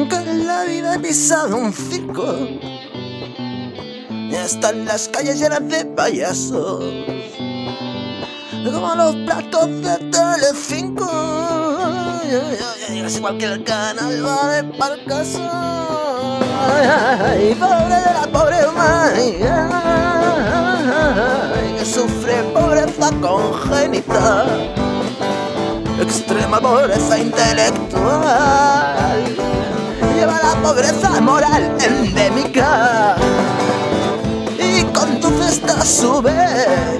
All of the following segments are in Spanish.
Nunca en la vida he pisado un circo. Están las calles llenas de payasos, como los platos de Telecinco. Es igual que el canal va de pa'l caso. Ay, pobre de la pobre humanidad, que sufre pobreza congénita, extrema pobreza intelectual, lleva la pobreza moral endémica y conduce esta a su vez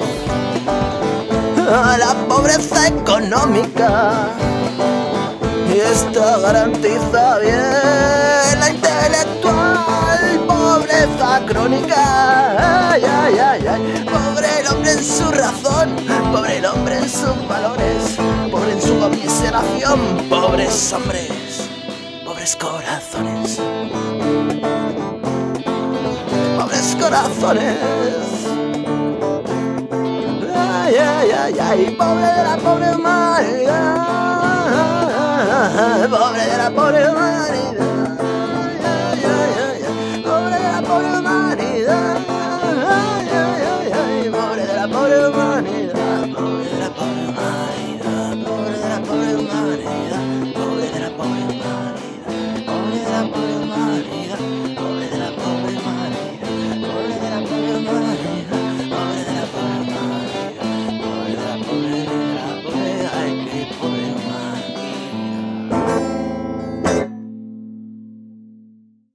a la pobreza económica, y esta garantiza bien la intelectual pobreza crónica. Ay, ay, ay, ay. Pobre el hombre en su razón, pobre el hombre en sus valores, pobre en su conmiseración, pobres hombres, pobres corazones, pobres corazones. Ay, ay, ay, ay, pobre de la pobre humanidad, pobre de la pobre humanidad.